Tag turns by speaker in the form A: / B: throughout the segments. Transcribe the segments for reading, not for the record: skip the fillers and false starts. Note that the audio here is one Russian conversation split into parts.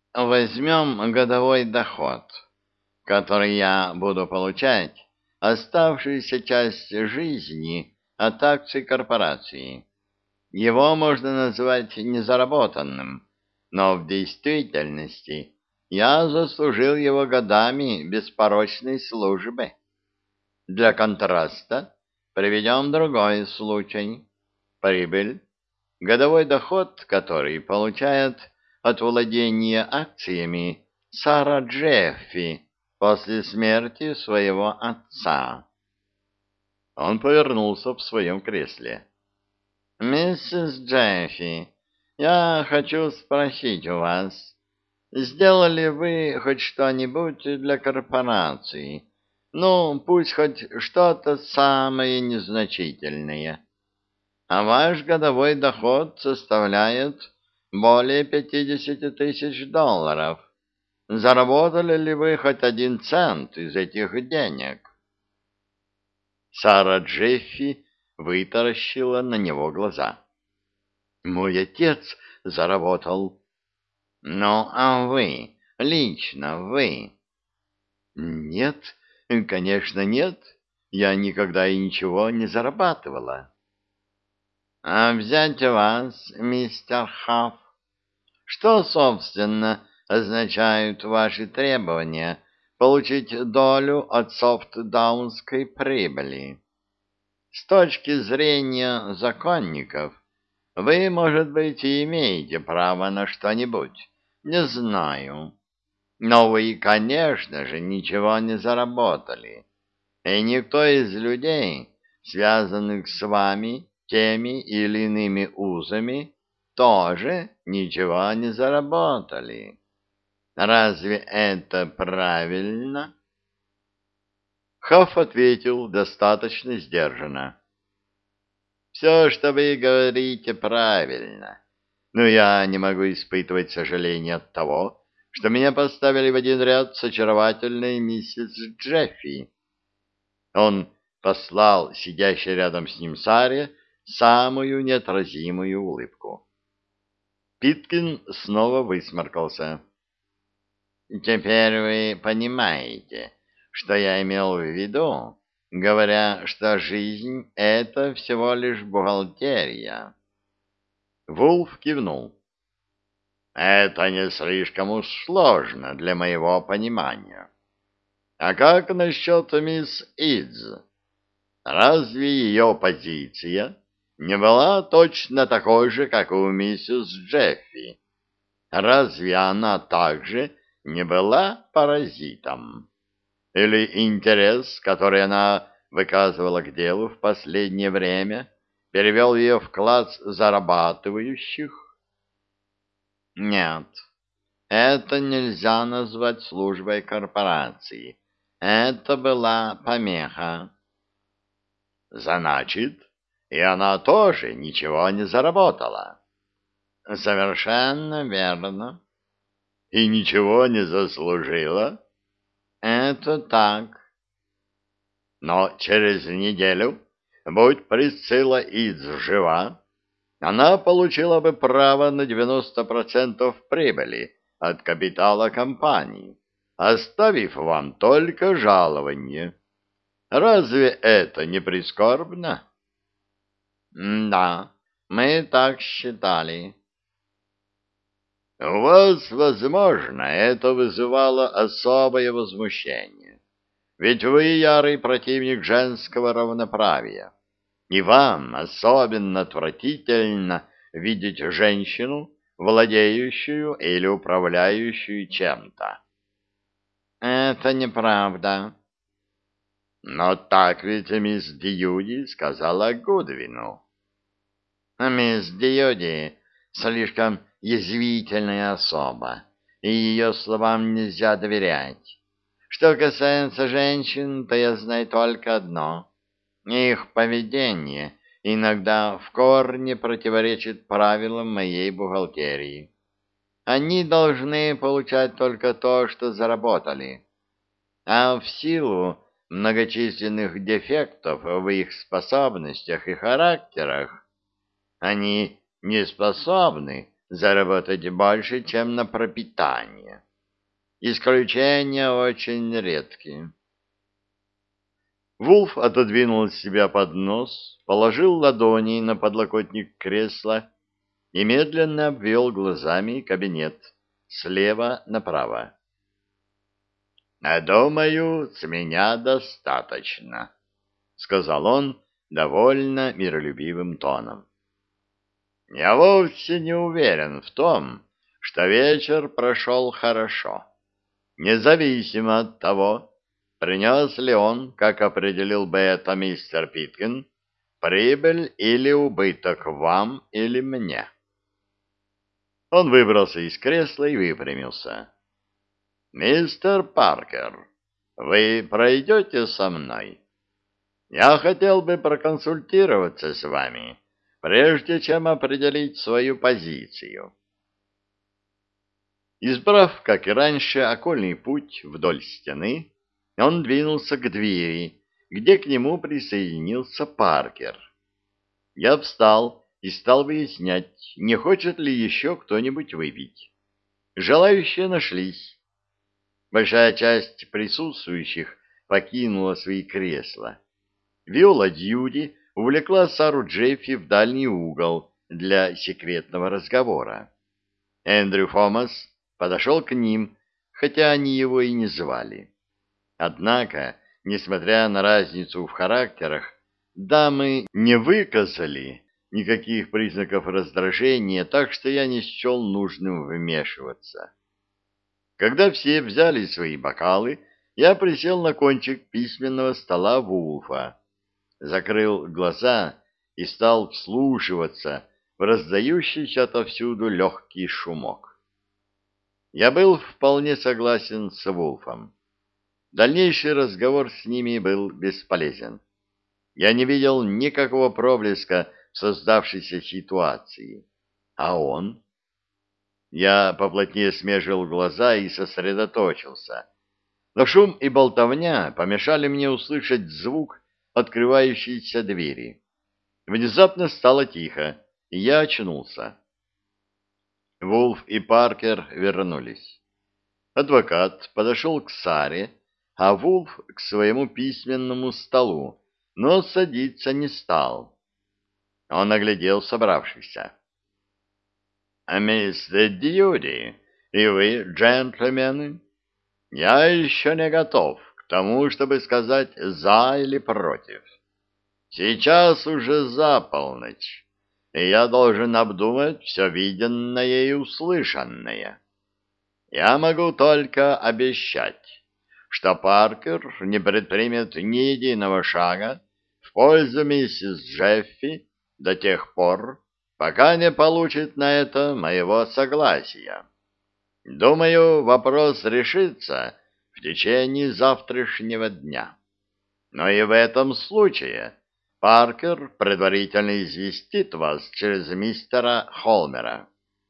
A: Возьмем годовой доход, который я буду получать оставшуюся часть жизни от акций корпорации. Его можно назвать незаработанным, но в действительности я заслужил его годами беспорочной службы. Для контраста приведем другой случай. Прибыль, годовой доход, который получает от владения акциями Сара Джеффи после смерти своего отца. Он повернулся в своем кресле. «Миссис Джеффи, я хочу спросить у вас, сделали вы хоть что-нибудь для корпорации? Ну, пусть хоть что-то самое незначительное. А ваш годовой доход составляет более 50 тысяч долларов. Заработали ли вы хоть 1 цент из этих денег?» Сара Джеффи вытаращила на него глаза. «Мой отец заработал». «Ну, а вы? Лично вы?» «Нет, конечно, нет. Я никогда и ничего не зарабатывала». «А взять вас, мистер Хафф? Что, собственно, означают ваши требования получить долю от софтдаунской прибыли? С точки зрения законников, вы, может быть, и имеете право на что-нибудь, не знаю. Но вы, конечно же, ничего не заработали, и никто из людей, связанных с вами теми или иными узами, тоже ничего не заработали. Разве это правильно? Хафф ответил достаточно сдержанно. «Все, что вы говорите, правильно, но я не могу испытывать сожаления от того, что меня поставили в один ряд с очаровательной миссис Джеффи». Он послал сидящей рядом с ним Саре самую неотразимую улыбку. Питкин снова высморкался. «Теперь вы понимаете, что я имел в виду, говоря, что жизнь — это всего лишь бухгалтерия?» Вулф кивнул. «Это не слишком уж сложно для моего понимания. А как насчет мисс Идз? Разве ее позиция не была точно такой же, как у миссис Джеффи? Разве она также не была паразитом? Или интерес, который она выказывала к делу в последнее время, перевел ее в класс зарабатывающих? Нет, это нельзя назвать службой корпорации. Это была помеха. Значит, и она тоже ничего не заработала. Совершенно верно. И ничего не заслужила? Это так. Но через неделю, будь Присцилла Идз жива, она получила бы право на 90% прибыли от капитала компании, оставив вам только жалование. Разве это не прискорбно? Да, мы так считали. У вас, возможно, это вызывало особое возмущение. Ведь вы ярый противник женского равноправия, и вам особенно отвратительно видеть женщину, владеющую или управляющую чем-то. Это неправда. Но так ведь мисс Дьюди сказала Гудвину. Мисс Дьюди слишком язвительная особа, и ее словам нельзя доверять. Что касается женщин, то я знаю только одно. Их поведение иногда в корне противоречит правилам моей бухгалтерии. Они должны получать только то, что заработали. А в силу многочисленных дефектов в их способностях и характерах они не способны заработать больше, чем на пропитание. Исключения очень редкие. Вулф отодвинул от себя поднос, положил ладони на подлокотник кресла и медленно обвел глазами кабинет слева направо. «Думаю, с меня достаточно», — сказал он довольно миролюбивым тоном. «Я вовсе не уверен в том, что вечер прошел хорошо, независимо от того, принес ли он, как определил бы это мистер Питкин, прибыль или убыток вам или мне». Он выбрался из кресла и выпрямился. «Мистер Паркер, вы пройдете со мной? Я хотел бы проконсультироваться с вами, прежде чем определить свою позицию». Избрав, как и раньше, окольный путь вдоль стены, он двинулся к двери, где к нему присоединился Паркер. Я встал и стал выяснять, не хочет ли еще кто-нибудь выпить. Желающие нашлись. Большая часть присутствующих покинула свои кресла. Виола Дьюди увлекла Сару Джеффи в дальний угол для секретного разговора. Эндрю Фомас подошел к ним, хотя они его и не звали. Однако, несмотря на разницу в характерах, дамы не выказали никаких признаков раздражения, так что я не счел нужным вмешиваться. Когда все взяли свои бокалы, я присел на кончик письменного стола Вулфа, закрыл глаза и стал вслушиваться в раздающийся отовсюду легкий шумок. Я был вполне согласен с Вулфом. Дальнейший разговор с ними был бесполезен. Я не видел никакого проблеска в создавшейся ситуации. А он? Я поплотнее смежил глаза и сосредоточился. Но шум и болтовня помешали мне услышать звук открывающейся двери. Внезапно стало тихо, и я очнулся. Вулф и Паркер вернулись. Адвокат подошел к Саре, а Вулф к своему письменному столу, но садиться не стал. Он оглядел собравшихся. «Мистер Дьюди, и вы, джентльмены, я еще не готов к тому, чтобы сказать «за» или «против». Сейчас уже за полночь, и я должен обдумать все виденное и услышанное. Я могу только обещать, что Паркер не предпримет ни единого шага в пользу миссис Джеффи до тех пор, пока не получит на это моего согласия. Думаю, вопрос решится в течение завтрашнего дня. Но и в этом случае Паркер предварительно известит вас через мистера Холмера.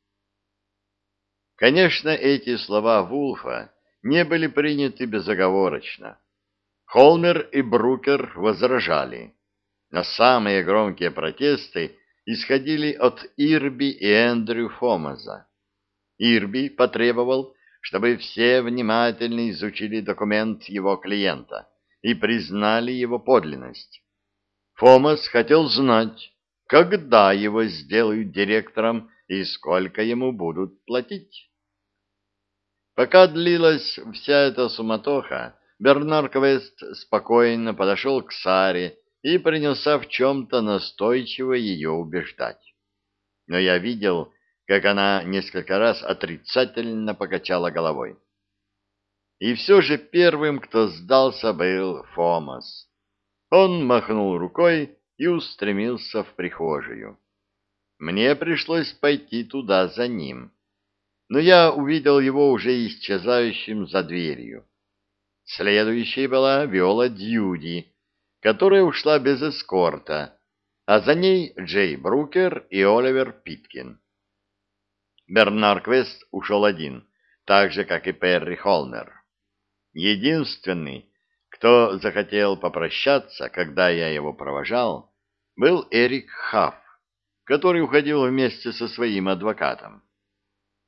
A: Конечно, эти слова Вулфа не были приняты безоговорочно. Холмер и Брукер возражали, но самые громкие протесты исходили от Ирби и Эндрю Фомаза. Ирби потребовал, чтобы все внимательно изучили документ его клиента и признали его подлинность. Фомас хотел знать, когда его сделают директором и сколько ему будут платить. Пока длилась вся эта суматоха, Бернар Квест спокойно подошел к Саре и принялся в чем-то настойчиво ее убеждать. Но я видел, как она несколько раз отрицательно покачала головой. И все же первым, кто сдался, был Фомас. Он махнул рукой и устремился в прихожую. Мне пришлось пойти туда за ним, но я увидел его уже исчезающим за дверью. Следующей была Виола Дьюди, которая ушла без эскорта, а за ней Джей Брукер и Оливер Питкин. Бернар Квест ушел один, так же, как и Перри Холмер. Единственный, кто захотел попрощаться, когда я его провожал, был Эрик Хафф, который уходил вместе со своим адвокатом.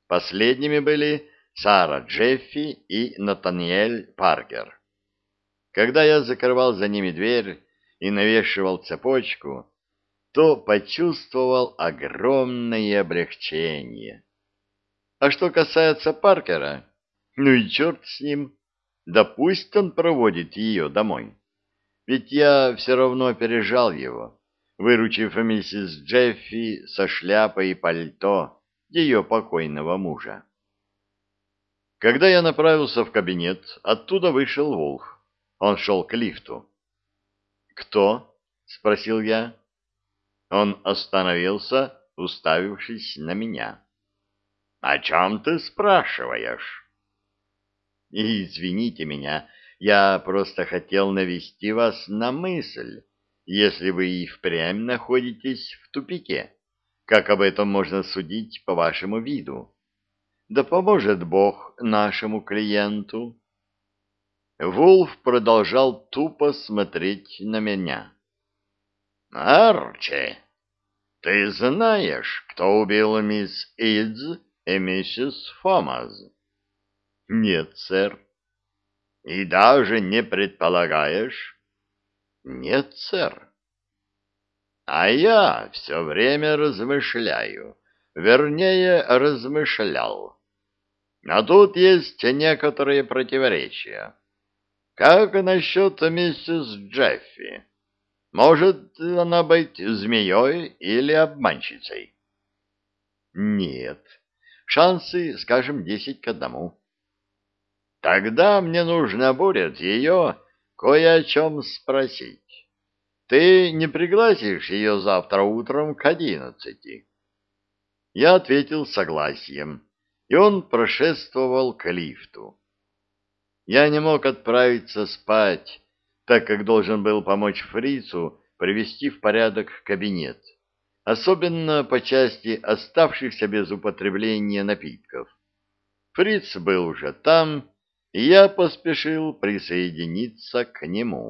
A: Последними были Сара Джеффи и Натаниэль Паркер. Когда я закрывал за ними дверь и навешивал цепочку, то почувствовал огромное облегчение. А что касается Паркера, ну и черт с ним, да пусть он проводит ее домой. Ведь я все равно опережал его, выручив миссис Джеффи со шляпой и пальто ее покойного мужа. Когда я направился в кабинет, оттуда вышел Вулф. Он шел к лифту. «Кто?» — спросил я. Он остановился, уставившись на меня. «О чем ты спрашиваешь?» «Извините меня, я просто хотел навести вас на мысль, если вы и впрямь находитесь в тупике. Как об этом можно судить по вашему виду? Да поможет Бог нашему клиенту». Вулф продолжал тупо смотреть на меня. «Арчи, ты знаешь, кто убил мисс Идз и миссис Фомаз?» «Нет, сэр». «И даже не предполагаешь?» «Нет, сэр». «А я все время размышляю, вернее, размышлял. А тут есть некоторые противоречия. Как насчет миссис Джеффи? Может она быть змеей или обманщицей?» «Нет. Шансы, скажем, 10-1. «Тогда мне нужно будет ее кое о чем спросить. Ты не пригласишь ее завтра утром к 11?» Я ответил согласием, и он прошествовал к лифту. Я не мог отправиться спать, так как должен был помочь фрицу привести в порядок кабинет, особенно по части оставшихся без употребления напитков. Фриц был уже там, и я поспешил присоединиться к нему.